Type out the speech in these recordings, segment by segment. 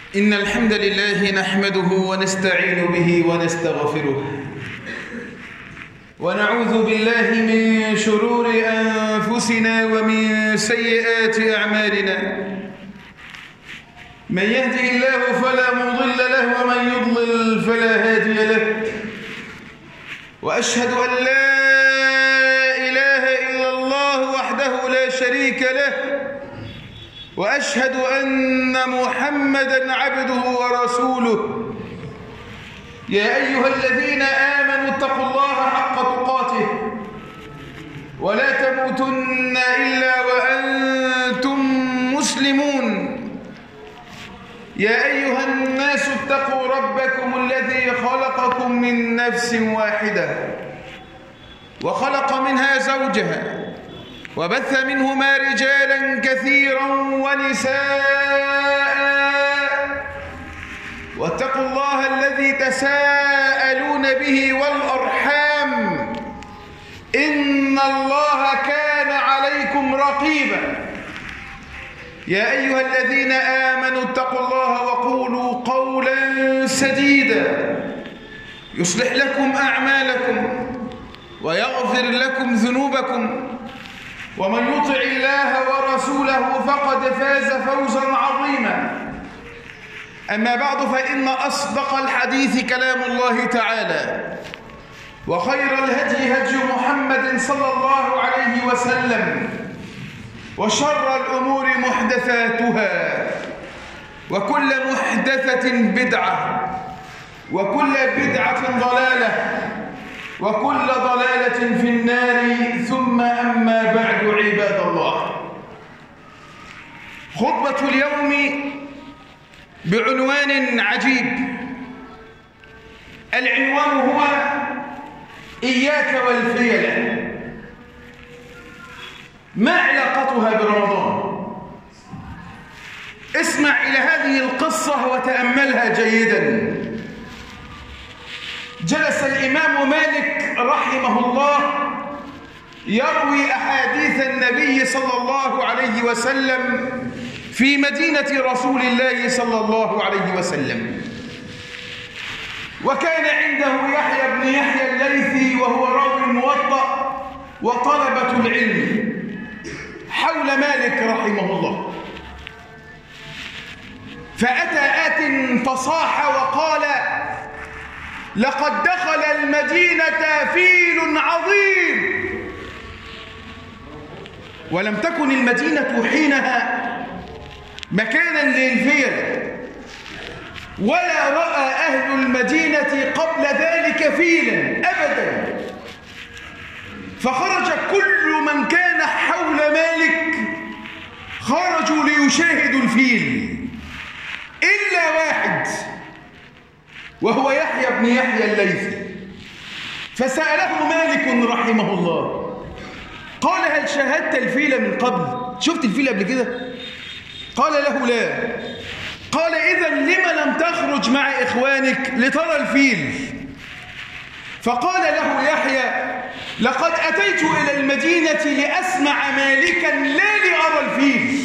إن الحمد لله نحمده ونستعين به ونستغفره ونعوذ بالله من شرور أنفسنا ومن سيئات أعمالنا. من يهده الله فلا مضل له ومن يضلل فلا هادي له، وأشهد أن لا إله إلا الله وحده لا شريك له، وأشهد أن محمدًا عبده ورسوله. يا أيها الذين آمنوا اتقوا الله حق تقاته ولا تموتن إلا وأنتم مسلمون. يا أيها الناس اتقوا ربكم الذي خلقكم من نفس واحدة وخلق منها زوجها وبث منهما رجالا كثيرا ونساء، واتقوا الله الذي تساءلون به والأرحام إن الله كان عليكم رقيبا. يا أيها الذين آمنوا اتقوا الله وقولوا قولا سديدا يصلح لكم أعمالكم ويغفر لكم ذنوبكم، ومن يطع الله ورسوله فقد فاز فوزا عظيما. أما بعد، فإن أصدق الحديث كلام الله تعالى، وخير الهدي هدي محمد صلى الله عليه وسلم، وشر الأمور محدثاتها، وكل محدثة بدعة، وكل بدعة ضلالة، وكل ضلالة في النار. ثم أما بعد، عباد الله، خطبة اليوم بعنوان عجيب. العنوان هو إياك والفيلة. ما علاقتها برمضان؟ اسمع إلى هذه القصة وتأملها جيدا. جلس الإمام مالك رحمه الله يروي أحاديث النبي صلى الله عليه وسلم في مدينة رسول الله صلى الله عليه وسلم، وكان عنده يحيى بن يحيى الليثي وهو راوي الموطأ وطلبة العلم حول مالك رحمه الله. فأتى آت فصاح وقال: لقد دخل المدينة فيل عظيم. ولم تكن المدينة حينها مكانا للفيل، ولا رأى أهل المدينة قبل ذلك فيلا أبدا. فخرج كل من كان حول مالك، خرجوا ليشاهدوا الفيل إلا واحد، وهو يحيى بن يحيى الليثي. فسأله مالك رحمه الله، قال: هل شاهدت الفيل من قبل؟ شفت الفيل قبل كده؟ قال له: لا. قال: إذن لم لم تخرج مع إخوانك لترى الفيل؟ فقال له يحيى: لقد أتيت إلى المدينة لأسمع مالكا لا لأرى الفيل.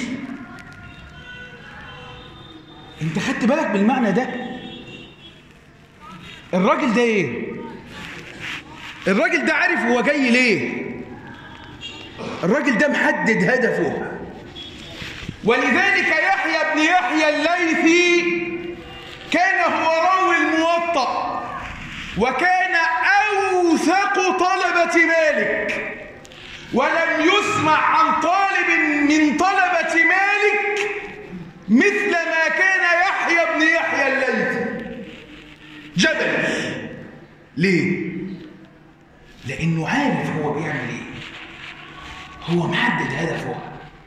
انت خدت بالك بالمعنى ده؟ الراجل ده ايه؟ الراجل ده عارف هو جاي ليه. الراجل ده محدد هدفه. ولذلك يحيى بن يحيى الليثي كان هو راوي الموطأ، وكان أوثق طلبة مالك، ولم يسمع عن طالب من طلبة مالك مثل ما كان يحيى بن يحيى الليثي. جبل. ليه؟ لأنه عارف هو بيعمل ايه، هو محدد هدفه.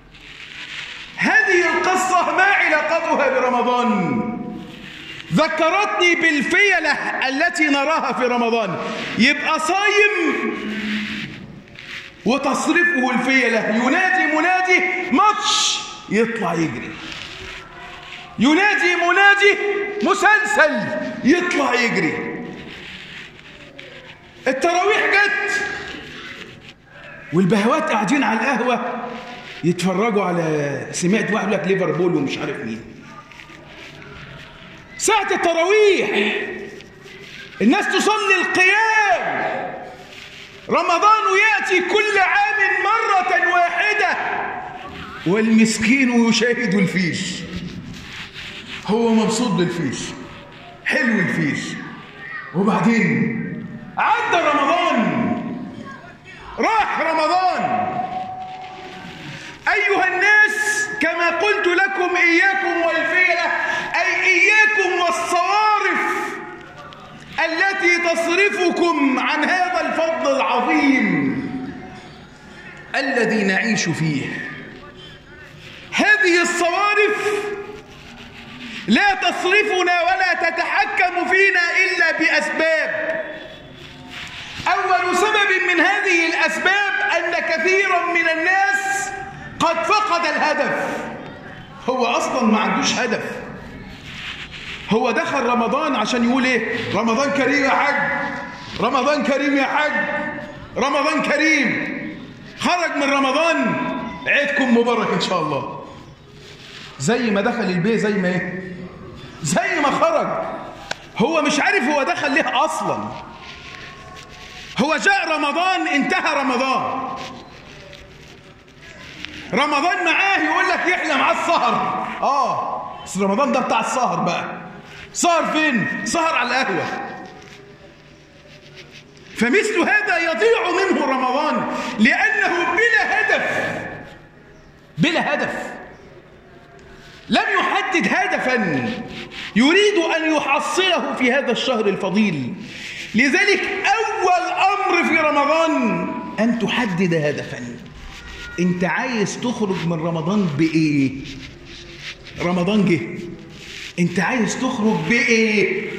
هذه القصة ما علاقتها برمضان؟ ذكرتني بالفيلة التي نراها في رمضان. يبقى صايم وتصرفه الفيلة، ينادي منادي ماتش يطلع يجري، ينادي منادي مسلسل يطلع يجري. التراويح جت والبهوات قاعدين على القهوة يتفرجوا على، سمعت واحد لك ليفربول ومش عارف مين. ساعة التراويح الناس تصلي القيام. رمضان يأتي كل عام مرة واحدة والمسكين يشاهد الفيل. هو مبسوط بالفيل، حلو الفيل، وبعدين عدى رمضان، راح رمضان. أيها الناس كما قلت لكم إياكم والفيلة، أي إياكم والصوارف التي تصرفكم عن هذا الفضل العظيم الذي نعيش فيه. هذه الصوارف لا تصرفنا ولا تتحكم فينا إلا بأسباب. أول سبب من هذه الأسباب أن كثيرا من الناس قد فقد الهدف. هو أصلا ما عندوش هدف. هو دخل رمضان عشان يقول إيه؟ رمضان كريم يا حاج، رمضان كريم يا حاج، رمضان كريم. خرج من رمضان عيدكم مبارك إن شاء الله. زي ما دخل البيت زي ما إيه؟ زي ما خرج. هو مش عارف هو دخل ليه أصلا. هو جاء رمضان، انتهى رمضان. رمضان معاه يقول لك يحلى معاه السهر. بس رمضان ده بتاع السهر بقى. سهر فين؟ سهر على القهوة. فمثل هذا يضيع منه رمضان لأنه بلا هدف. بلا هدف، لم يحدد هدفا يريد أن يحصله في هذا الشهر الفضيل. لذلك أول أمر في رمضان أن تحدد هدفا. أنت عايز تخرج من رمضان بإيه؟ رمضان جه، أنت عايز تخرج بإيه؟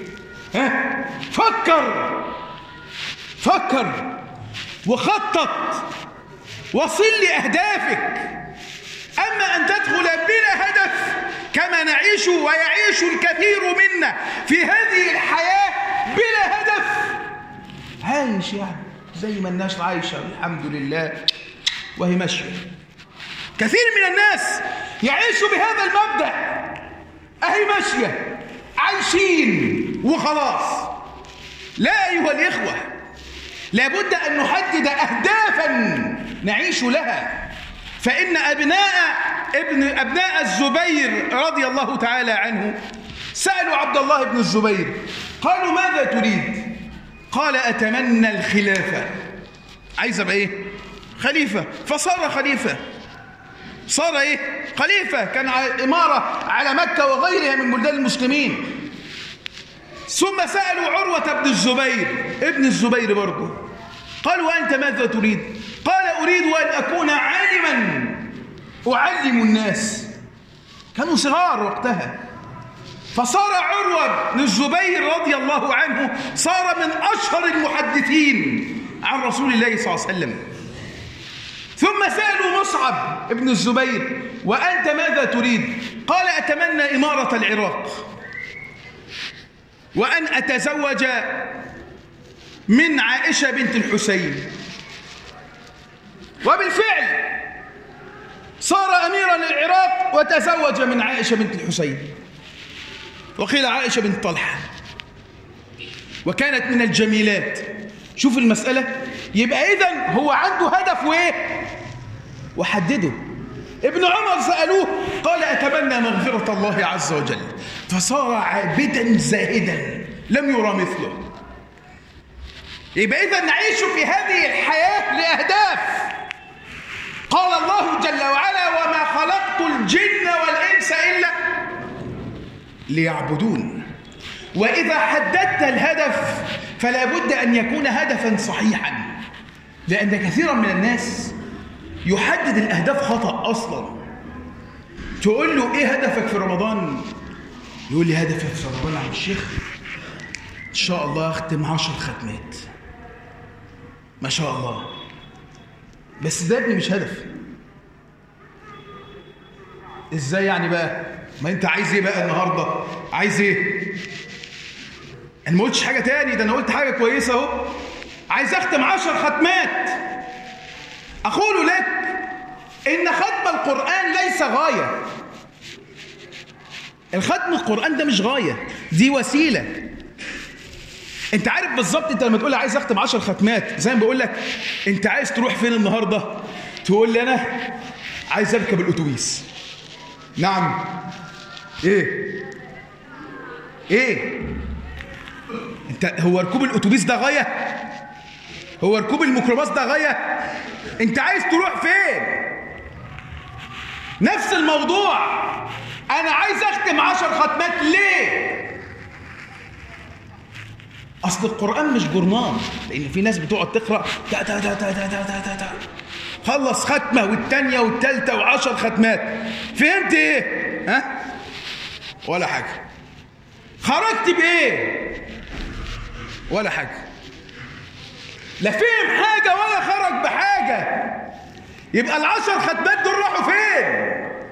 فكر وخطط وصل لأهدافك. أما أن تدخل بلا هدف كما نعيش ويعيش الكثير منا في هذه الحياة بلا هدف، عايش يعني زي ما الناس عايشة الحمد لله وهي ماشية. كثير من الناس يعيشوا بهذا المبدأ، أهي ماشية عايشين وخلاص. لا أيها الإخوة، لابد أن نحدد أهدافا نعيش لها. فإن أبناء الزبير رضي الله تعالى عنه سألوا عبد الله بن الزبير، قالوا ماذا تريد؟ قال أتمنى الخلافة. عايز أبقى إيه؟ خليفة. فصار خليفة. صار إيه؟ خليفة. كان إمارة على مكة وغيرها من بلدان المسلمين. ثم سألوا عروة بن الزبير ابن الزبير برضه، قالوا أنت ماذا تريد؟ قال أريد أن أكون عالما أعلم الناس. كانوا صغار وقتها. فصار عروة بن الزبير رضي الله عنه صار من أشهر المحدثين عن رسول الله صلى الله عليه وسلم. ثم سألوا مصعب بن الزبير وأنت ماذا تريد؟ قال أتمنى إمارة العراق وأن أتزوج من عائشة بنت الحسين. وبالفعل صار أميرا للعراق وتزوج من عائشة بنت الحسين، وقيل عائشة بنت طلحة، وكانت من الجميلات. شوف المسألة. يبقى إذن هو عنده هدف وإيه؟ وحدده. ابن عمر سألوه قال أتمنى مغفرة الله عز وجل، فصار عابدا زاهدا لم يرى مثله. يبقى إذن نعيش في هذه الحياة لأهداف. قال الله جل وعلا وما خلقت الجن والإنس إلا ليعبدون. وإذا حددت الهدف فلا بد أن يكون هدفا صحيحا، لأن كثيرا من الناس يحدد الأهداف خطأ أصلا. تقول له إيه هدفك في رمضان؟ يقول لي هدفك في رمضان يا عم الشيخ إن شاء الله أختم 10 ختمات. ما شاء الله. بس ده ابني مش هدف. إزاي يعني بقى؟ ما أنت عايز إيه بقى النهاردة؟ عايز إيه؟ أنا ما قلتش حاجة تاني، ده أنا قلت حاجة كويسة أهو. عايز أختم 10 ختمات. أقول لك إن ختم القرآن ليس غاية. الختم القرآن ده مش غاية. دي وسيلة. انت عارف بالظبط، انت لما تقول لي عايز اختم 10 ختمات، زي ما بقول لك انت عايز تروح فين النهارده؟ تقول لي انا عايز اركب الاتوبيس. نعم. ايه انت، هو ركوب الاتوبيس ده غايه؟ هو ركوب الميكروباص ده غايه؟ انت عايز تروح فين؟ نفس الموضوع. انا عايز اختم 10 ختمات. ليه؟ اصل القرآن مش جورنال، لان في ناس بتقعد تقرأ تا تا تا تا تا تا تا تا. خلص ختمة والتانية والتالتة و10 ختمات، فهمت ايه؟ ها؟ ولا حاجة. خرجت بايه؟ ولا حاجة. لا فهم حاجة ولا خرج بحاجة. يبقى ال10 ختمات دول راحوا فين؟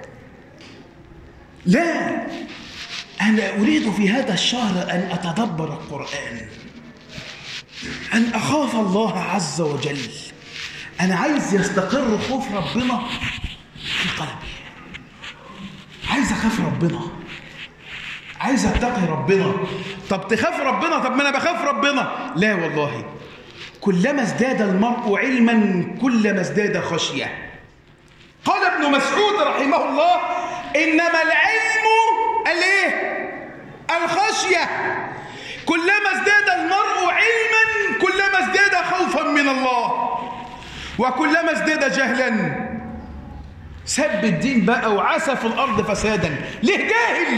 لا، أنا أريد في هذا الشهر أن أتدبر القرآن، أن أخاف الله عز وجل. أنا عايز يستقر خوف ربنا في قلبي، عايز أخاف ربنا، عايز أتقي ربنا. طب تخاف ربنا؟ طب ما أنا بخاف ربنا. لا والله، كلما ازداد المرء علما كلما ازداد خشية. قال ابن مسعود رحمه الله: إنما العلم الايه؟ الخشية. كلما ازداد المرء علما كلما ازداد خوفا من الله، وكلما ازداد جهلا سب الدين بقى وعسى في الأرض فسادا. ليه؟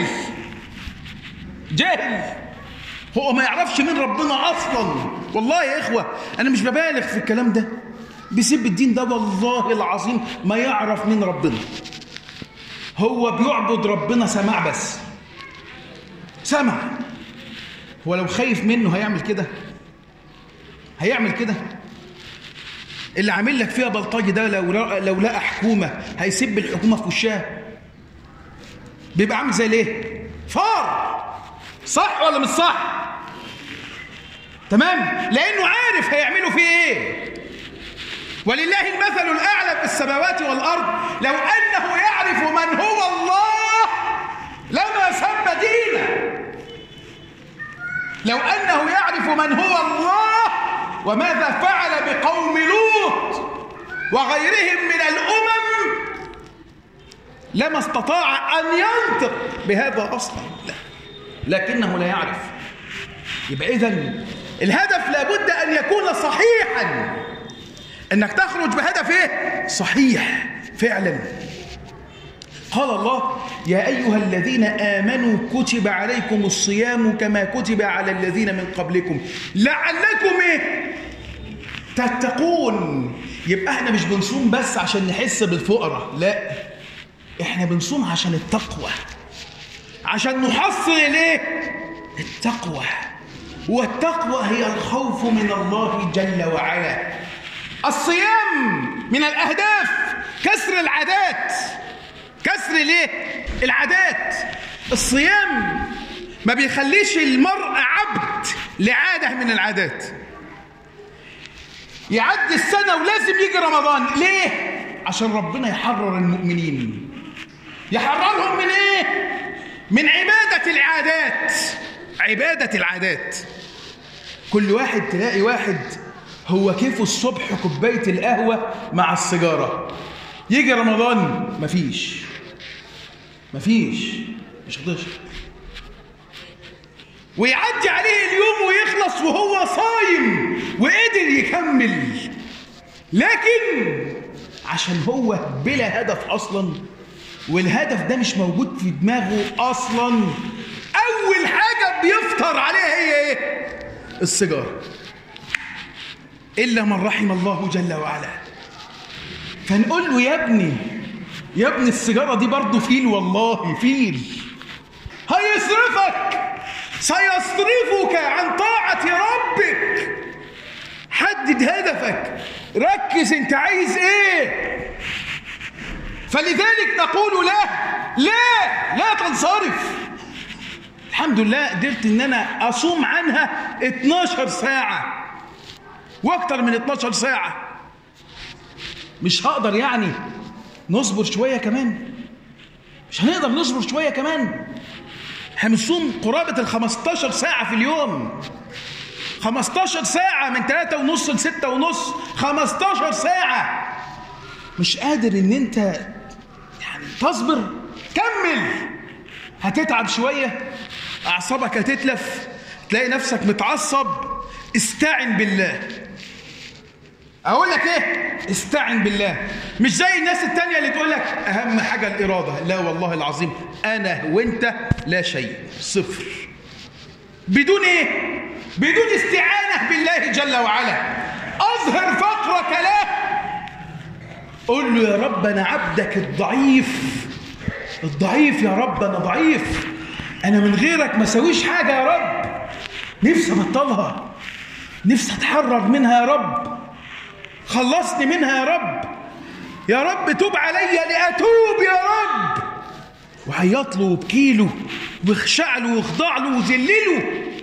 جاهل، هو ما يعرفش من ربنا أصلا. والله يا إخوة أنا مش ببالغ في الكلام ده، بيسب الدين ده والله العظيم ما يعرف من ربنا. هو بيعبد ربنا سماع بس، سمع. هو لو خايف منه هيعمل كده؟ هيعمل كده؟ اللي عامل لك فيها بلطجي ده لو لقى حكومة هيسب الحكومة في وشها؟ بيبقى عامل زي ليه؟ فار. صح ولا مش صح؟ تمام؟ لأنه عارف هيعملوا فيه ايه. ولله المثل الأعلى في السماوات والأرض. لو أنه يعرف من هو الله لما سب دينه. لو أنه يعرف من هو الله وماذا فعل بقوم لوط وغيرهم من الأمم لما استطاع أن ينطق بهذا أصلا. لا، لكنه لا يعرف. يبقى إذن الهدف لابد أن يكون صحيحا، أنك تخرج بهدف إيه؟ صحيح فعلا. قال الله: يا أيها الذين آمنوا كتب عليكم الصيام كما كتب على الذين من قبلكم لعلكم إيه؟ تتقون. يبقى احنا مش بنصوم بس عشان نحس بالفقرة، لا، احنا بنصوم عشان التقوى، عشان نحصل الايه؟ التقوى. والتقوى هي الخوف من الله جل وعلا. الصيام من الأهداف كسر العادات. كسر ليه؟ العادات. الصيام ما بيخليش المرء عبد لعادة من العادات. يعدي السنة ولازم يجي رمضان. ليه؟ عشان ربنا يحرر المؤمنين. يحررهم من ايه؟ من عبادة العادات. عبادة العادات. كل واحد تلاقي واحد هو كيفه الصبح كوباية القهوة مع السيجارة، يجي رمضان مفيش، مش هتشرب، ويعدي عليه اليوم ويخلص وهو صايم وقدر يكمل، لكن عشان هو بلا هدف أصلا، والهدف ده مش موجود في دماغه أصلا. أول حاجة بيفطر عليها هي إيه؟ السيجارة، إلا من رحم الله جل وعلا. فنقول له يا ابني السيجارة دي برضو فيل، والله فيل هيصرفك، سيصرفك عن طاعة ربك. حدد هدفك، ركز انت عايز ايه. فلذلك نقول لا تنصرف. الحمد لله قدرت ان انا اصوم عنها 12 ساعة واكتر من 12 ساعة. مش هقدر يعني نصبر شوية كمان؟ مش هنقدر نصبر شوية كمان؟ احنا بنصوم قرابة 15 ساعة في اليوم. 15 ساعة من 3:30 ل 6:30. 15 ساعة. مش قادر ان انت يعني تصبر؟ كمل. هتتعب شوية، اعصابك هتتلف، تلاقي نفسك متعصب. استعن بالله. اقول لك ايه؟ استعن بالله. مش زي الناس التانية اللي تقول لك اهم حاجة الارادة. لا والله العظيم انا وانت لا شيء، صفر. بدون ايه؟ بدون استعانة بالله جل وعلا. اظهر فقرك له، قل له يا رب انا عبدك الضعيف. الضعيف يا رب، انا ضعيف، انا من غيرك ما سويش حاجة يا رب. نفسي ابطلها، نفسي اتحرر منها يا رب، خلصني منها يا رب. يا رب توب علي لأتوب يا رب. وعيط له وبكي له واخشع له واخضع له وذلله.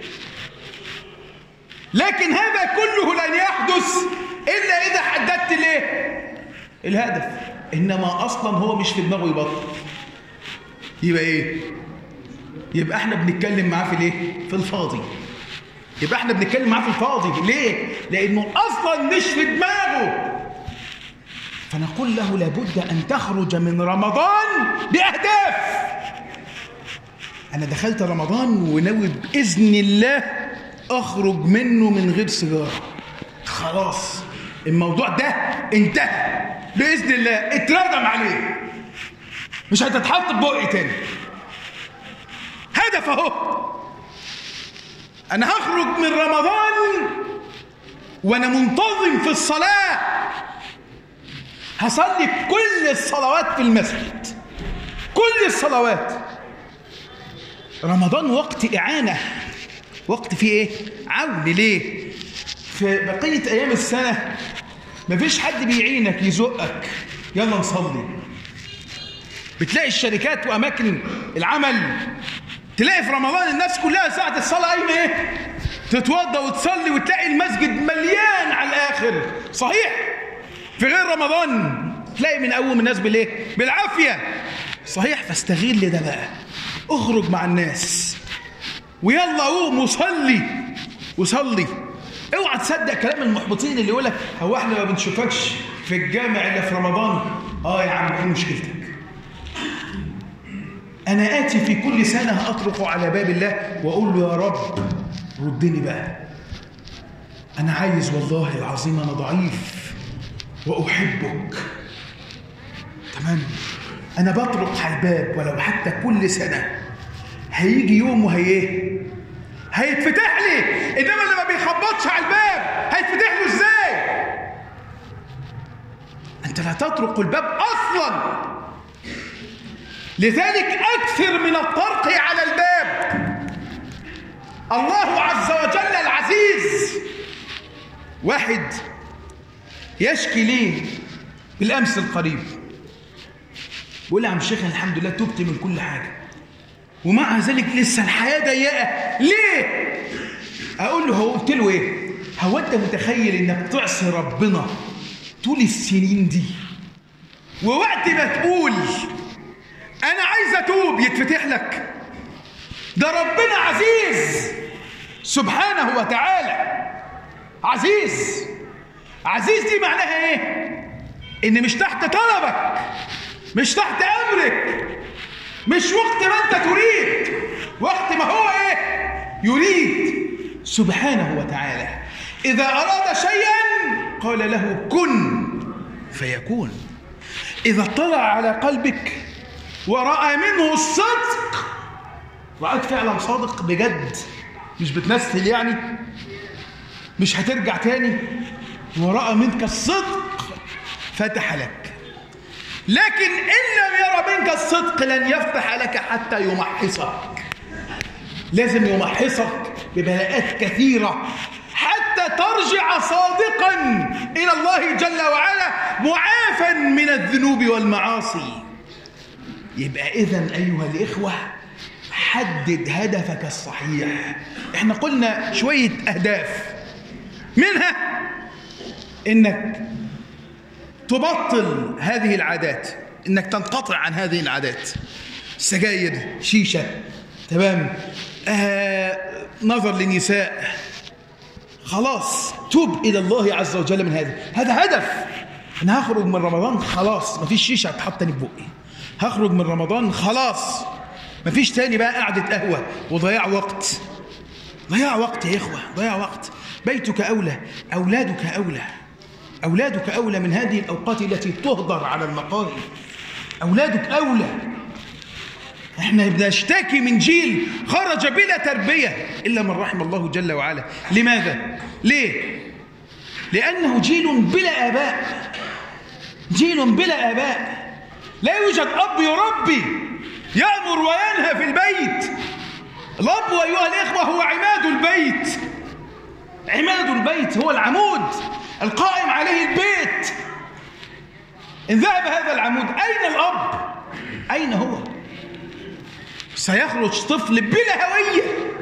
لكن هذا كله لن يحدث إلا إذا حددت ليه الهدف. إنما أصلا هو مش في دماغه يبطل. يبقى إيه؟ يبقى احنا بنتكلم معاه في ليه؟ في الفاضي. يبقى احنا بنتكلم معاه في الفاضي. ليه؟ لأنه أصلا مش في دماغه. فنقول له لابد أن تخرج من رمضان بأهداف. أنا دخلت رمضان وناوي بإذن الله أخرج منه من غير سيجارة. خلاص الموضوع ده انتهى بإذن الله، اتردم عليه، مش هتتحط ببقي تاني. هدف اهو. أنا هخرج من رمضان وأنا منتظم في الصلاة. هصلي كل الصلوات في المسجد، كل الصلوات. رمضان وقت إعانة، وقت فيه إيه؟ عون. ليه؟ في بقية أيام السنة مفيش حد بيعينك يزقك يلا نصلي. بتلاقي الشركات وأماكن العمل، تلاقي في رمضان الناس كلها ساعة الصلاة قايمة إيه؟ تتوضى وتصلي، وتلاقي المسجد مليان على الآخر. صحيح؟ في غير رمضان تلاقي من أول الناس بالإيه؟ بالعافية. صحيح؟ فاستغل ده بقى، اخرج مع الناس ويلا قوم وصلي وصلي. اوعى تصدق كلام المحبطين اللي يقولك هو احنا ما بنشوفكش في الجامع الا في رمضان. يا عم ايه مشكلتك؟ انا اتي في كل سنه اطرق على باب الله واقول له يا رب ردني بقى. انا عايز والله العظيم، انا ضعيف واحبك. تمام؟ انا بطرق على الباب ولو حتى كل سنه. هيجي يوم هيتفتح لي. انما اللي ما بيخبطش على الباب هيتفتح له ازاي؟ انت لا تطرق الباب اصلا. لذلك اكثر من الطرق على الباب. الله عز وجل العزيز. واحد يشكي لي بالامس القريب، بيقول لي يا عم الشيخ الحمد لله تبت من كل حاجه، ومع ذلك لسه الحياة ضيقة. ليه؟ أقول له، قلت له إيه؟ هو أنت متخيل إنك تعصي ربنا طول السنين دي، ووقت ما تقول أنا عايز أتوب يتفتح لك؟ ده ربنا عزيز سبحانه وتعالى. عزيز. عزيز دي معناها إيه؟ إن مش تحت طلبك، مش تحت أمرك، مش وقت ما أنت تريد، وقت ما هو إيه؟ يريد سبحانه وتعالى. إذا أراد شيئا قال له كن فيكون. إذا اطلع على قلبك ورأى منه الصدق، رأيك فعلا صادق بجد، مش بتمثل يعني، مش هترجع تاني، ورأى منك الصدق فتح لك. لكن إن لم يرى منك الصدق لن يفتح لك حتى يمحصك. لازم يمحصك ببلاءات كثيرة حتى ترجع صادقا إلى الله جل وعلا معافا من الذنوب والمعاصي. يبقى إذن أيها الإخوة حدد هدفك الصحيح. احنا قلنا شوية أهداف، منها إنك تبطل هذه العادات، إنك تنقطع عن هذه العادات، سجاير، شيشة، تمام. نظر للنساء، خلاص توب إلى الله عز وجل من هذا هدف. أنا هخرج من رمضان خلاص مفيش شيشة هتحط تاني في بقي، هخرج من رمضان خلاص مفيش تاني بقى قعدة قهوة وضياع وقت. ضياع وقت يا إخوة، ضياع وقت. بيتك أولى، أولادك أولى، أولادك أولى من هذه الأوقات التي تهدر على المقاهي. أولادك أولى. احنا بنشتكي من جيل خرج بلا تربية إلا من رحم الله جل وعلا. لماذا؟ ليه؟ لأنه جيل بلا آباء، جيل بلا آباء. لا يوجد أب يربي، يأمر وينهى في البيت. الأب أيها الإخوة هو عماد البيت، عماد البيت، هو العمود القائم عليه البيت. إن ذهب هذا العمود أين الأب؟ أين هو؟ سيخرج طفل بلا هوية.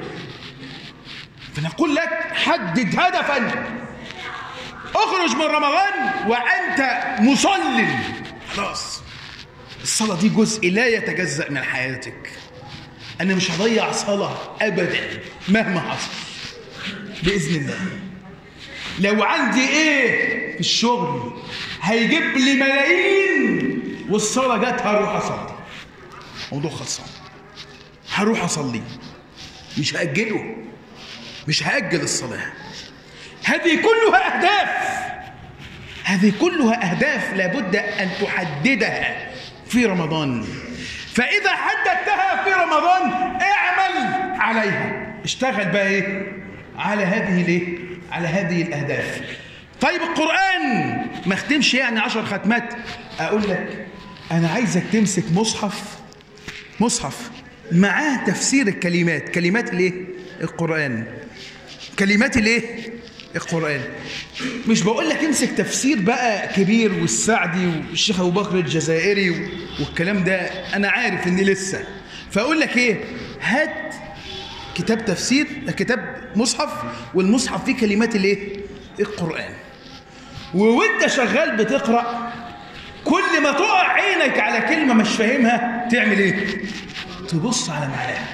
فنقول لك حدد هدفا، اخرج من رمضان وأنت مصل. خلاص الصلاة دي جزء لا يتجزأ من حياتك. أنا مش هضيع صلاة أبدا مهما حصل بإذن الله. لو عندي إيه في الشغل هيجيب لي ملايين والصلاة جت هروح أصلي، موضوع خلصان، هروح أصلي، مش هأجله، مش هأجل الصلاة. هذه كلها أهداف، هذه كلها أهداف لابد أن تحددها في رمضان. فإذا حددتها في رمضان اعمل عليها، اشتغل بقى إيه على هذه ليه؟ على هذه الأهداف. طيب القرآن ما اختمش يعني 10 ختمات. أقول لك أنا عايزك تمسك مصحف معاه تفسير الكلمات، كلمات الايه؟ القرآن، كلمات الايه؟ القرآن. مش بقول لك امسك تفسير بقى كبير والسعدي والشيخ أبو بكر الجزائري والكلام ده، أنا عارف إني لسه. فأقول لك إيه؟ هات كتاب تفسير، كتاب مصحف، والمصحف فيه كلمات الايه؟ القرآن. وانت شغال بتقرأ كل ما تقع عينك على كلمة مش فاهمها تعمل ايه؟ تبص على معناها.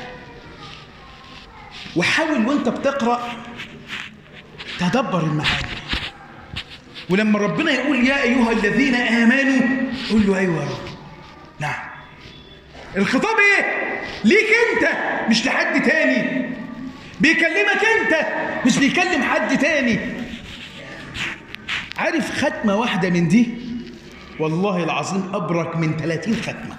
وحاول وانت بتقرأ تدبر المعاني. ولما ربنا يقول يا أيها الذين آمنوا قول له أيوة يا رب. نعم. الخطاب ايه؟ ليك انت مش لحد تاني، بيكلمك انت مش بيكلم حد تاني. عارف ختمة واحدة من دي والله العظيم أبرك من 30 ختمة.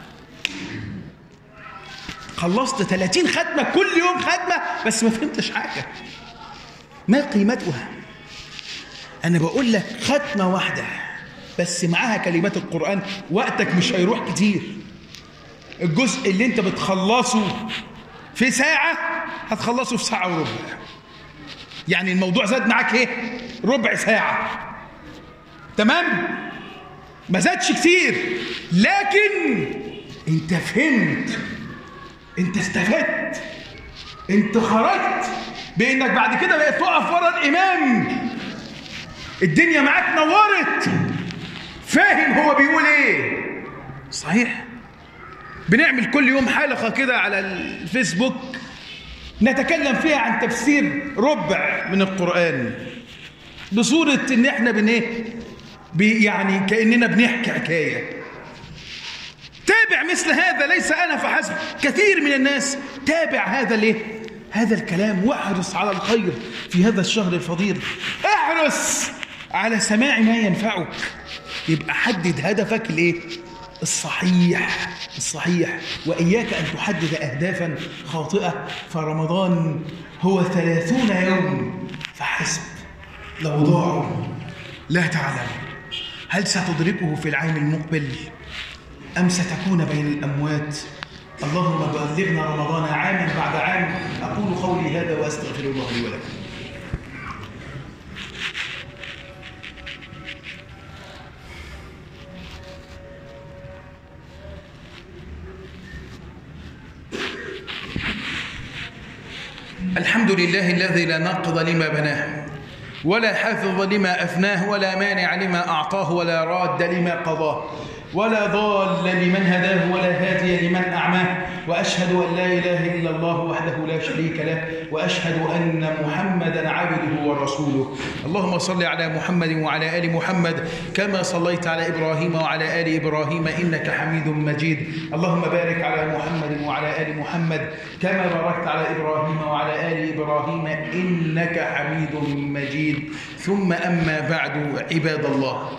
خلصت 30 ختمة كل يوم ختمة بس ما فهمتش حاجة. ما قيمتها؟ أنا بقول لك ختمة واحدة بس معاها كلمات القرآن، وقتك مش هيروح كتير. الجزء اللي انت بتخلصه في ساعة هتخلصه في ساعة وربع. يعني الموضوع زاد معاك ايه؟ ربع ساعة. تمام؟ ما زادش كتير، لكن انت فهمت، انت استفدت، انت خرجت بانك بعد كده بقيت تقف ورا الامام، الدنيا معاك نورت، فاهم هو بيقول ايه. صحيح بنعمل كل يوم حلقة كده على الفيسبوك نتكلم فيها عن تفسير ربع من القرآن بصورة ان احنا يعني كأننا بنحكي حكاية. تابع مثل هذا، ليس أنا فحسب، كثير من الناس. تابع هذا الكلام، واحرص على الخير في هذا الشهر الفضيل. احرص على سماع ما ينفعك. يبقى حدد هدفك الصحيح، وإياك أن تحدد أهدافا خاطئة. فرمضان هو 30 يوم فحسب، لو ضاعوا لا تعلم هل ستدركه في العام المقبل أم ستكون بين الأموات. اللهم بلغنا رمضان عاما بعد عام. أقول قولي هذا وأستغفر الله لي ولكم. الحمد لله الذي لا ناقض لما بناه ولا حافظ لما أفناه ولا مانع لما أعطاه ولا راد لما قضاه. ولا ضال لمن هداه ولا هادي لمن أعماه، وأشهد أن لا إله إلا الله وحده لا شريك له، وأشهد أن محمدا عبده ورسوله. اللهم صل على محمد وعلى آل محمد كما صليت على إبراهيم وعلى آل إبراهيم إنك حميد مجيد. اللهم بارك على محمد وعلى آل محمد كما باركت على إبراهيم وعلى آل إبراهيم إنك حميد مجيد. ثم أما بعد، عباد الله،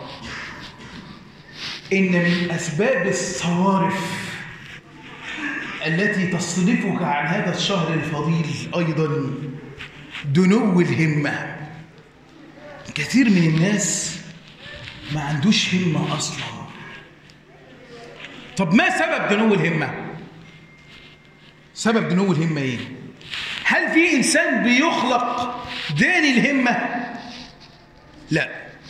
إن من أسباب الصوارف التي تصرفك عن هذا الشهر الفضيل أيضا دنو الهمة. كثير من الناس ما عندوش همة أصلا. طب ما سبب دنو الهمة؟ سبب دنو الهمة إيه؟ هل في إنسان بيخلق داني الهمة؟ لا.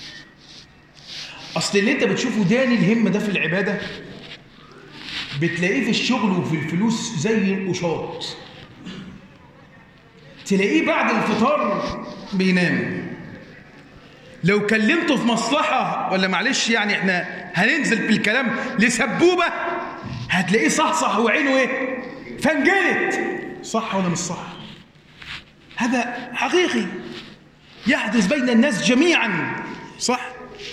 أصل اللي أنت بتشوفه داني الهمة ده في العبادة بتلاقيه في الشغل وفي الفلوس زي القشاط. تلاقيه بعد الفطار بينام. لو كلمته في مصلحة ولا معلش يعني احنا هننزل في الكلام لسبوبة هتلاقيه صحصح وعينه ايه؟ فنجلت. صح ولا مش صح؟ هذا حقيقي يحدث بين الناس جميعا. صح؟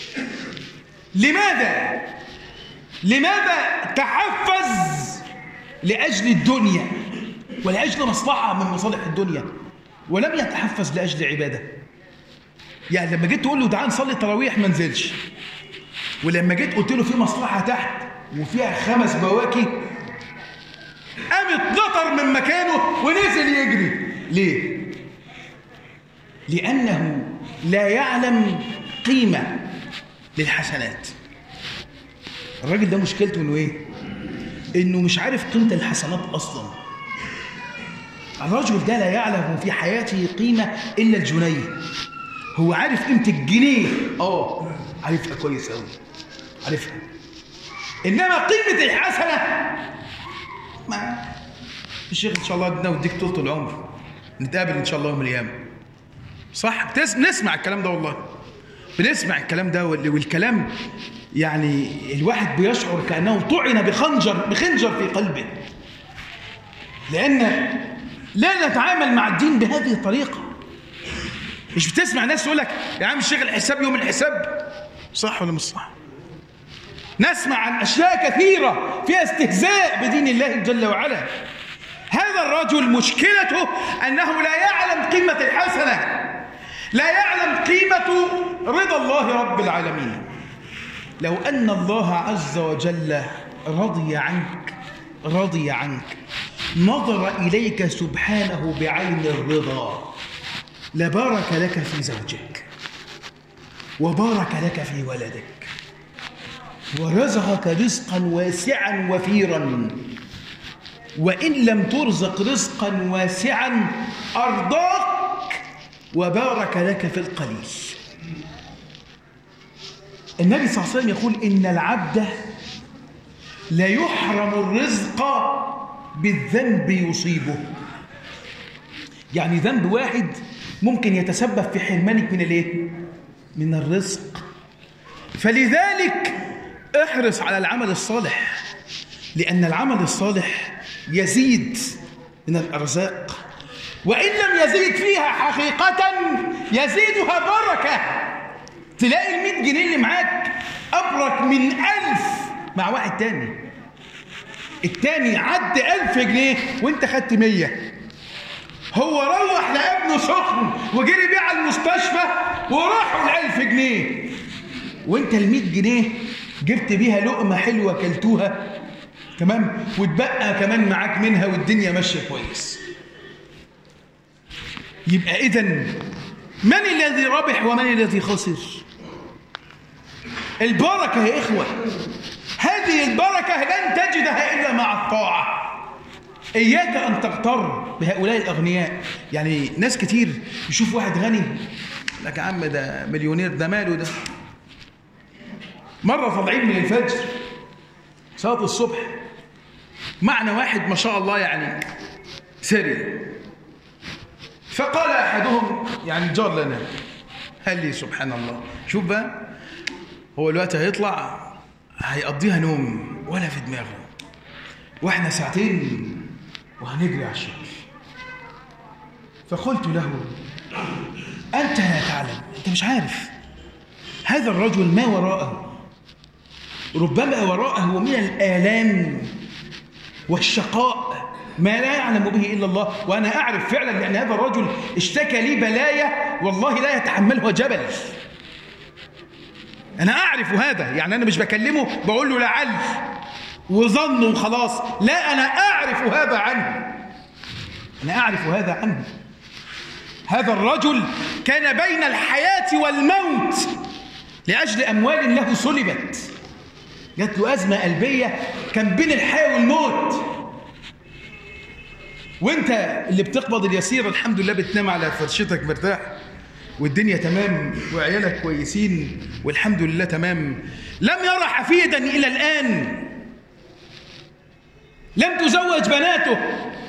لماذا؟ لماذا تحفز لأجل الدنيا ولأجل مصلحة من مصالح الدنيا ولم يتحفز لأجل عبادة؟ يعني لما جيت تقول له تعال نصلي التراويح ما نزلش، ولما جيت قلت له في مصلحة تحت وفيها 5 بواكي قام اتنطر من مكانه ونزل يجري. ليه؟ لأنه لا يعلم قيمة للحسنات. الراجل ده مشكلته انه ايه؟ انه مش عارف قيمة الحسنات اصلا. الرجل ده لا يعلم في حياته قيمة الا الجنيه. هو عارف قيمة الجنيه، عارفها كويس قوي، عارفها. انما قيمة الحسنة ما الشيخ ان شاء الله ادنا وديك طول العمر، نتقابل ان شاء الله يوم القيامة. صح؟ بنسمع الكلام ده، والله بنسمع الكلام ده، والكلام يعني الواحد بيشعر كأنه طعن بخنجر في قلبه، لأن لا نتعامل مع الدين بهذه الطريقة. مش بتسمع ناس يقول لك يا عم الشيخ الحساب يوم الحساب. صح ولا مش صح؟ نسمع عن أشياء كثيرة فيها استهزاء بدين الله جل وعلا. هذا الرجل مشكلته أنه لا يعلم قيمة الحسنة، لا يعلم قيمة رضا الله رب العالمين. لو أن الله عز وجل رضي عنك نظر إليك سبحانه بعين الرضا لبارك لك في زوجك وبارك لك في ولدك ورزقك رزقا واسعا وفيرا. وإن لم ترزق رزقا واسعا أرضاك وبارك لك في القليل. النبي صلى الله عليه وسلم يقول إن العبد لا يحرم الرزق بالذنب يصيبه. يعني ذنب واحد ممكن يتسبب في حرمانك من الايه؟ من الرزق. فلذلك احرص على العمل الصالح، لأن العمل الصالح يزيد من الأرزاق، وإن لم يزيد فيها حقيقة يزيدها بركة. تلاقي 100 جنيه اللي معاك أبرك من 1000 مع واحد تاني. التاني عد 1000 جنيه وانت خدت 100. هو روح لابنه سخن وجري بيه على المستشفى وراحوا 1000 جنيه، وانت 100 جنيه جبت بيها لقمة حلوة كلتوها، تمام، وتبقى كمان معاك منها والدنيا ماشية كويس. يبقى إذن من الذي ربح ومن الذي خسر؟ البركة يا إخوة، هذه البركة لن تجدها إلا مع الطاعة. إياك أن تغتر بهؤلاء الأغنياء. يعني ناس كتير يشوف واحد غني لك يا عم ده مليونير، ده ماله ده. مرة طالعين من الفجر صلاة الصبح معنا واحد ما شاء الله يعني سري، فقال أحدهم يعني جار لنا، قال لي سبحان الله، شوف بقى هو الوقت هيطلع هيقضيها نوم ولا في دماغه، واحنا ساعتين وهنجري على الشغل. فقلت له: أنت لا تعلم، أنت مش عارف هذا الرجل ما وراءه، ربما وراءه من الآلام والشقاء ما لا يعلم به إلا الله. وأنا أعرف فعلا لأن هذا الرجل اشتكى لي بلايا والله لا يتحملها جبل. أنا أعرف هذا، يعني أنا مش بكلمه بقول له لعل وظن وخلاص، لا، أنا أعرف هذا عنه، أنا أعرف هذا عنه. هذا الرجل كان بين الحياة والموت لأجل أموال له سلبت، جات له أزمة قلبية، كان بين الحياة والموت. وانت اللي بتقبض اليسير الحمد لله بتنام على فرشتك مرتاح والدنيا تمام وعيالك كويسين والحمد لله تمام. لم يرى حفيدا إلى الآن، لم تزوج بناته.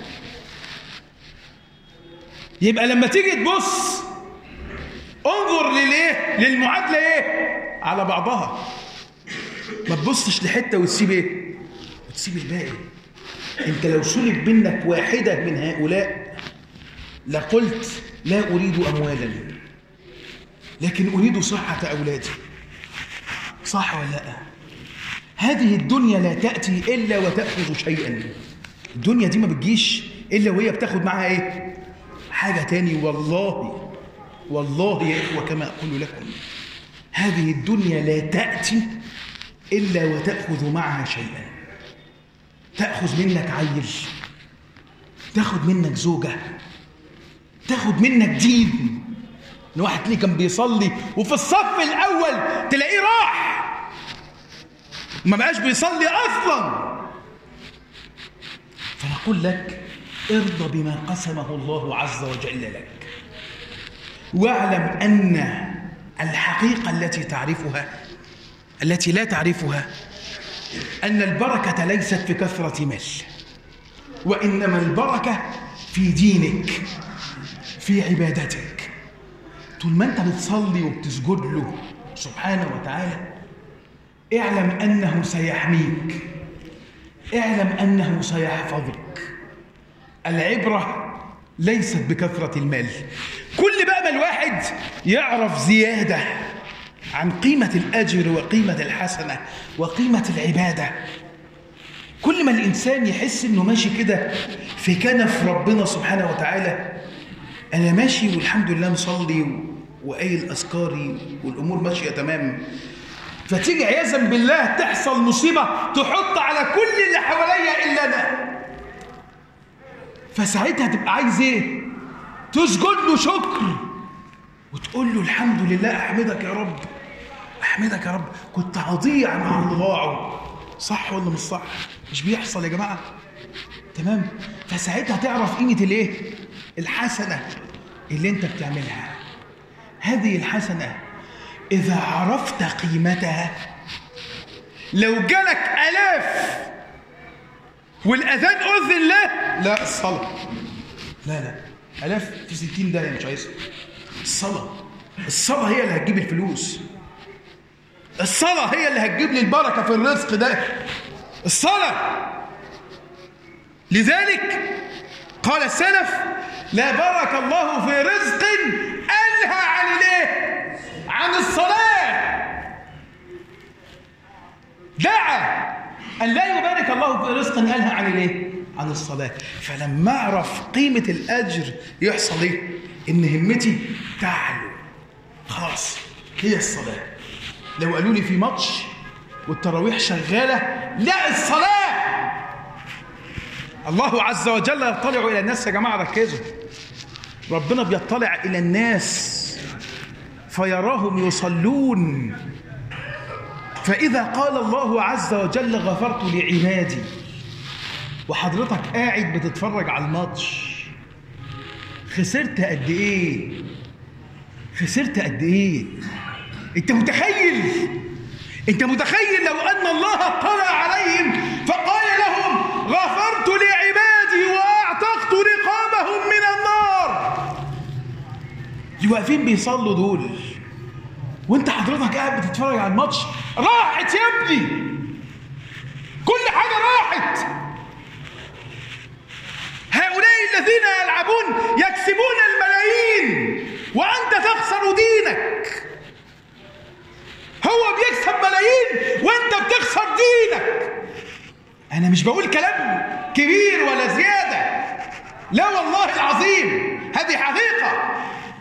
يبقى لما تيجي تبص انظر للمعادلة ايه على بعضها، ما تبصش لحتة وتسيب ايه وتسيب الباقي. انت لو سلب منك واحدة من هؤلاء لقلت لا أريد أموالا لكن أريد صحة أولادي. صح ولا لا؟ هذه الدنيا لا تأتي إلا وتأخذ شيئا. الدنيا دي ما بتجيش إلا وهي بتاخد معها إيه؟ حاجة تاني. والله يا إخوة كما أقول لكم هذه الدنيا لا تأتي إلا وتأخذ معها شيئا. تأخذ منك عيل، تأخذ منك زوجة، تأخذ منك دين. واحد ليه كان بيصلي وفي الصف الأول تلاقيه راح ما بقاش بيصلي أصلا. فنقول لك ارضى بما قسمه الله عز وجل لك، واعلم أن الحقيقة التي تعرفها التي لا تعرفها أن البركة ليست في كثرة مال، وإنما البركة في دينك، في عبادتك. طول ما أنت بتصلي وبتسجد له سبحانه وتعالى اعلم أنه سيحميك، اعلم أنه سيحفظك. العبرة ليست بكثرة المال. كل بقى ما الواحد يعرف زيادة عن قيمة الأجر وقيمة الحسنة وقيمة العبادة، كل ما الإنسان يحس إنه ماشي كده في كنف ربنا سبحانه وتعالى. أنا ماشي والحمد لله مصلي وقايل أذكاري والأمور ماشية تمام، فتيجي عياذا بالله تحصل مصيبة تحط على كل اللي حواليا إلا أنا. فساعتها تبقى عايز إيه؟ تسجد له شكر وتقول له الحمد لله، أحمدك يا رب، أحمدك يا رب، كنت هضيع مع الله. صح ولا مش صح؟ مش بيحصل يا جماعة؟ تمام؟ فساعتها تعرف قيمة الإيه؟ الحسنة اللي أنت بتعملها. هذه الحسنة إذا عرفت قيمتها، لو جالك آلاف والأذان أذن لا الصلاة، لا آلاف في 60 داهية مش عايزها. الصلاة هي اللي هتجيب الفلوس، الصلاة هي اللي هتجيب لي البركة في الرزق ده، الصلاة. لذلك قال السلف: لا بارك الله في رزق ألهى عن الايه؟ عن الصلاة. دعا أن لا يبارك الله في رزق ألهى عن الايه؟ عن الصلاة. فلما أعرف قيمة الأجر يحصل ايه؟ إن همتي تعلو. خلاص هي الصلاة. لو قالوا لي في ماتش والتراويح شغالة، لا، الصلاة. الله عز وجل يطلع إلى الناس يا جماعة، ركزوا. ربنا بيطلع إلى الناس فيراهم يصلون، فإذا قال الله عز وجل غفرت لعبادي، وحضرتك قاعد بتتفرج على الماتش، خسرت قد إيه؟ خسرت قد إيه؟ أنت متخيل لو أن الله اطلع عليهم فقال لهم غفرت لعبادي وأعتقت رقابهم من النار. اللي واقفين بيصلوا دول وانت حضرتك قاعد بتتفرج على الماتش، راحت يا ابني، أنا مش بقول كلام كبير ولا زيادة، لا والله العظيم هذه حقيقة.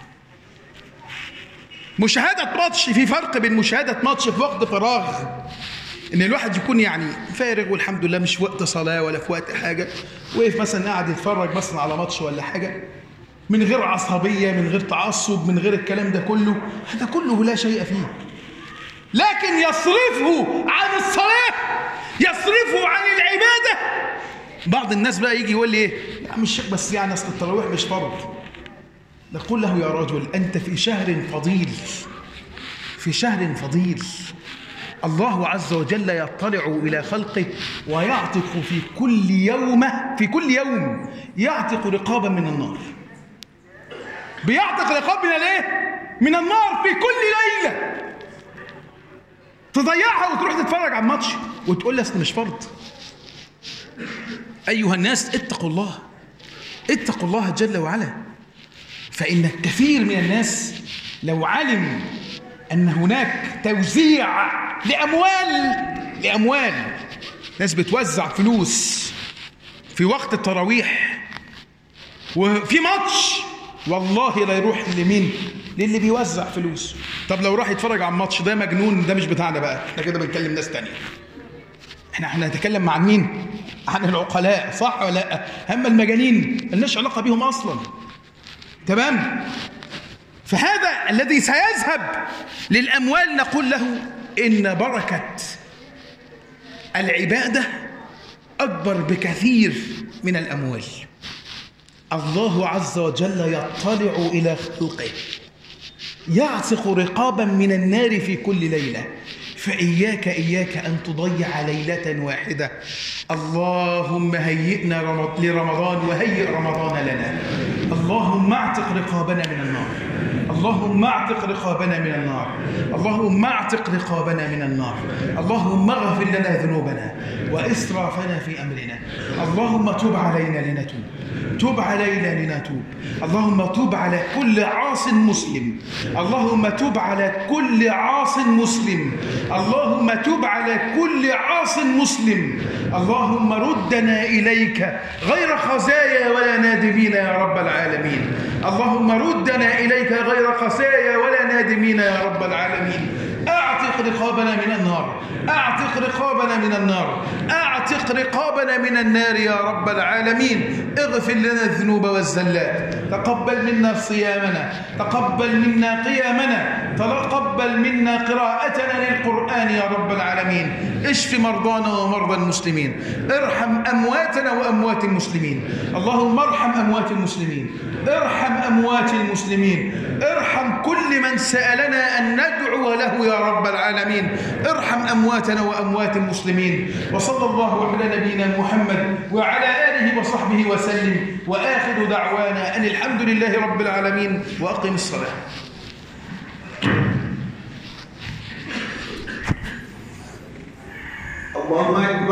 مشاهدة ماتش، في فرق بين مشاهدة ماتش في وقت فراغ، إن الواحد يكون يعني فارغ والحمد لله مش في وقت صلاة ولا في وقت حاجة، وقف مثلا قاعد يتفرج مثلا على ماتش ولا حاجة من غير عصبية، من غير تعصب، من غير الكلام ده كله، هذا كله لا شيء فيه. لكن يصرفه عن الصلاة، يصرفه عن العبادة. بعض الناس بقى يجي يقول لي ايه يا عم الشيخ بس يعني اصل التراويح مش فرض. نقول له يا رجل أنت في شهر فضيل، في شهر فضيل. الله عز وجل يطلع إلى خلقه ويعتق في كل يوم يعتق رقابا من النار. بيعتق رقاب من الايه؟ من النار في كل ليلة. تضيعها وتروح تتفرج على الماتش وتقول لي اصل مش فرض. أيها الناس اتقوا الله، اتقوا الله جل وعلا. فإن الكثير من الناس لو علم أن هناك توزيع لأموال ناس بتوزع فلوس في وقت التراويح وفي ماتش، والله لا يروح لمين؟ للي بيوزع فلوس. طب لو راح يتفرج على الماتش ده مجنون، ده مش بتاعنا بقى، احنا كده بنكلم ناس تانية. احنا هنتكلم مع مين؟ عن العقلاء، صح ولا لا؟ اما المجانين ملناش علاقة بيهم أصلا. تمام؟ فهذا الذي سيذهب للأموال نقول له إن بركة العبادة أكبر بكثير من الأموال. الله عز وجل يطلع إلى خلقه يعتق رقابا من النار في كل ليلة. فإياك أن تضيع ليلة واحدة. اللهم هيئنا لرمضان وهيئ رمضان لنا. اللهم اعتق رقابنا من النار، اللهم اعتق رقابنا من النار، اللهم اعتق رقابنا من النار. اللهم اغفر لنا ذنوبنا وإسرافنا في أمرنا. اللهم تب علينا لنتوب، تب علينا لنتوب. اللهم تب على كل عاص مسلم، اللهم تب على كل عاص مسلم، اللهم تب على كل عاص مسلم. اللهم ردنا إليك غير خزايا ولا نادمين يا رب العالمين. اللهم ردنا إليك غير خزايا ولا نادمين يا رب العالمين. أعتق رقابنا من النار، أعتق رقابنا من النار، أعتق رقابنا من النار يا رب العالمين. اغفر لنا الذنوب والزلات، تقبل منا صيامنا، تقبل منا قيامنا، تقبل منا قراءتنا للقرآن يا رب العالمين. اشف مرضانا ومرضى المسلمين، ارحم أمواتنا وأموات المسلمين. اللهم ارحم أموات المسلمين، ارحم أموات المسلمين، ارحم كل من سألنا أن ندعو له يا رب العالمين. ارحم أمواتنا وأموات المسلمين. وصلى الله على نبينا محمد وعلى آله وصحبه وسلم. وآخر دعوانا أن الحمد لله رب العالمين. وأقم الصلاة. الله أكبر.